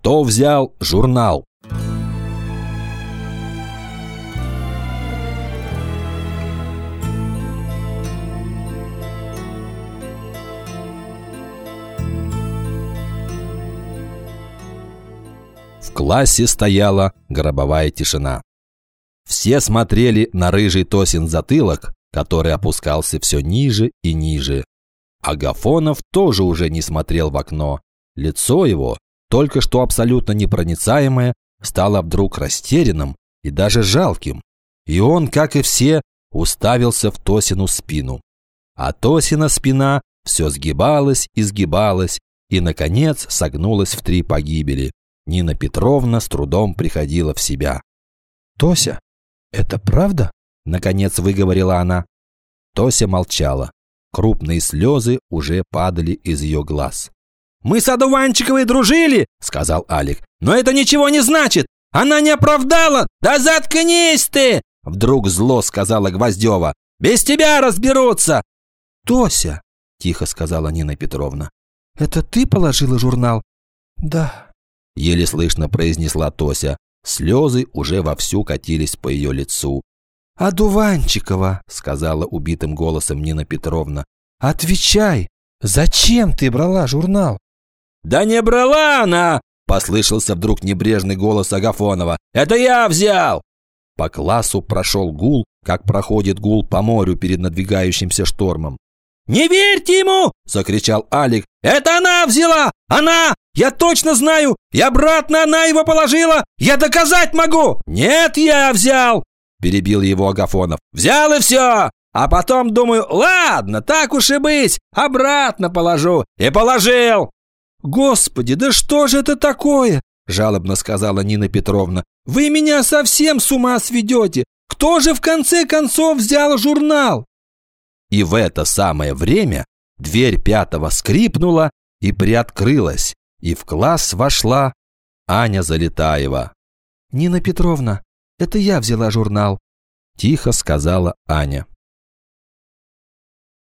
Кто взял журнал? В классе стояла гробовая тишина. Все смотрели на рыжий Тосин затылок, который опускался все ниже и ниже. Агафонов тоже уже не смотрел в окно. Лицо его, только что абсолютно непроницаемое, стало вдруг растерянным и даже жалким. И он, как и все, уставился в Тосину спину. А Тосина спина все сгибалась и сгибалась, и, наконец, согнулась в 3 погибели. Нина Петровна с трудом приходила в себя. «Тося, это правда?» – наконец выговорила она. Тося молчала. Крупные слезы уже падали из ее глаз. «Мы с Одуванчиковой дружили», – сказал Алик. «Но это ничего не значит. Она не оправдала. Да заткнись ты!» – вдруг зло сказала Гвоздева. «Без тебя разберутся!» «Тося», – тихо сказала Нина Петровна, – «это ты положила журнал?» «Да», – еле слышно произнесла Тося. Слезы уже вовсю катились по ее лицу. «Одуванчикова», – сказала убитым голосом Нина Петровна, – «отвечай, зачем ты брала журнал?» «Да не брала она!» – послышался вдруг небрежный голос Агафонова. «Это я взял!» По классу прошел гул, как проходит гул по морю перед надвигающимся штормом. «Не верьте ему!» – закричал Алик. «Это она взяла! Она! Я точно знаю! И обратно она его положила! Я доказать могу!» «Нет, я взял!» – перебил его Агафонов. «Взял и все! А потом думаю, ладно, так уж и быть, обратно положу. И положил!» «Господи, да что же это такое?» – жалобно сказала Нина Петровна. «Вы меня совсем с ума сведете! Кто же в конце концов взял журнал?» И в это самое время дверь 5-го скрипнула и приоткрылась, и в класс вошла Аня Залетаева. «Нина Петровна, это я взяла журнал», – тихо сказала Аня.